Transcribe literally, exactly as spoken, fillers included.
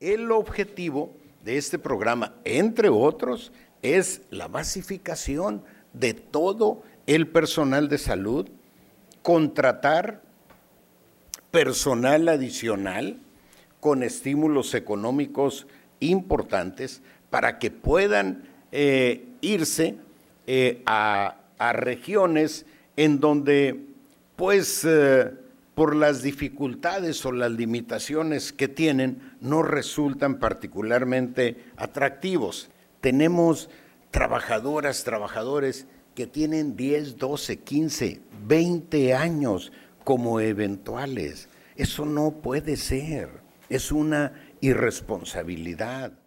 El objetivo de este programa, entre otros, es la basificación de todo el personal de salud, contratar personal adicional con estímulos económicos importantes para que puedan eh, irse eh, a, a regiones en donde, pues, eh, por las dificultades o las limitaciones que tienen, no resultan particularmente atractivos. Tenemos trabajadoras, trabajadores que tienen diez, doce, quince, veinte años como eventuales. Eso no puede ser, es una irresponsabilidad.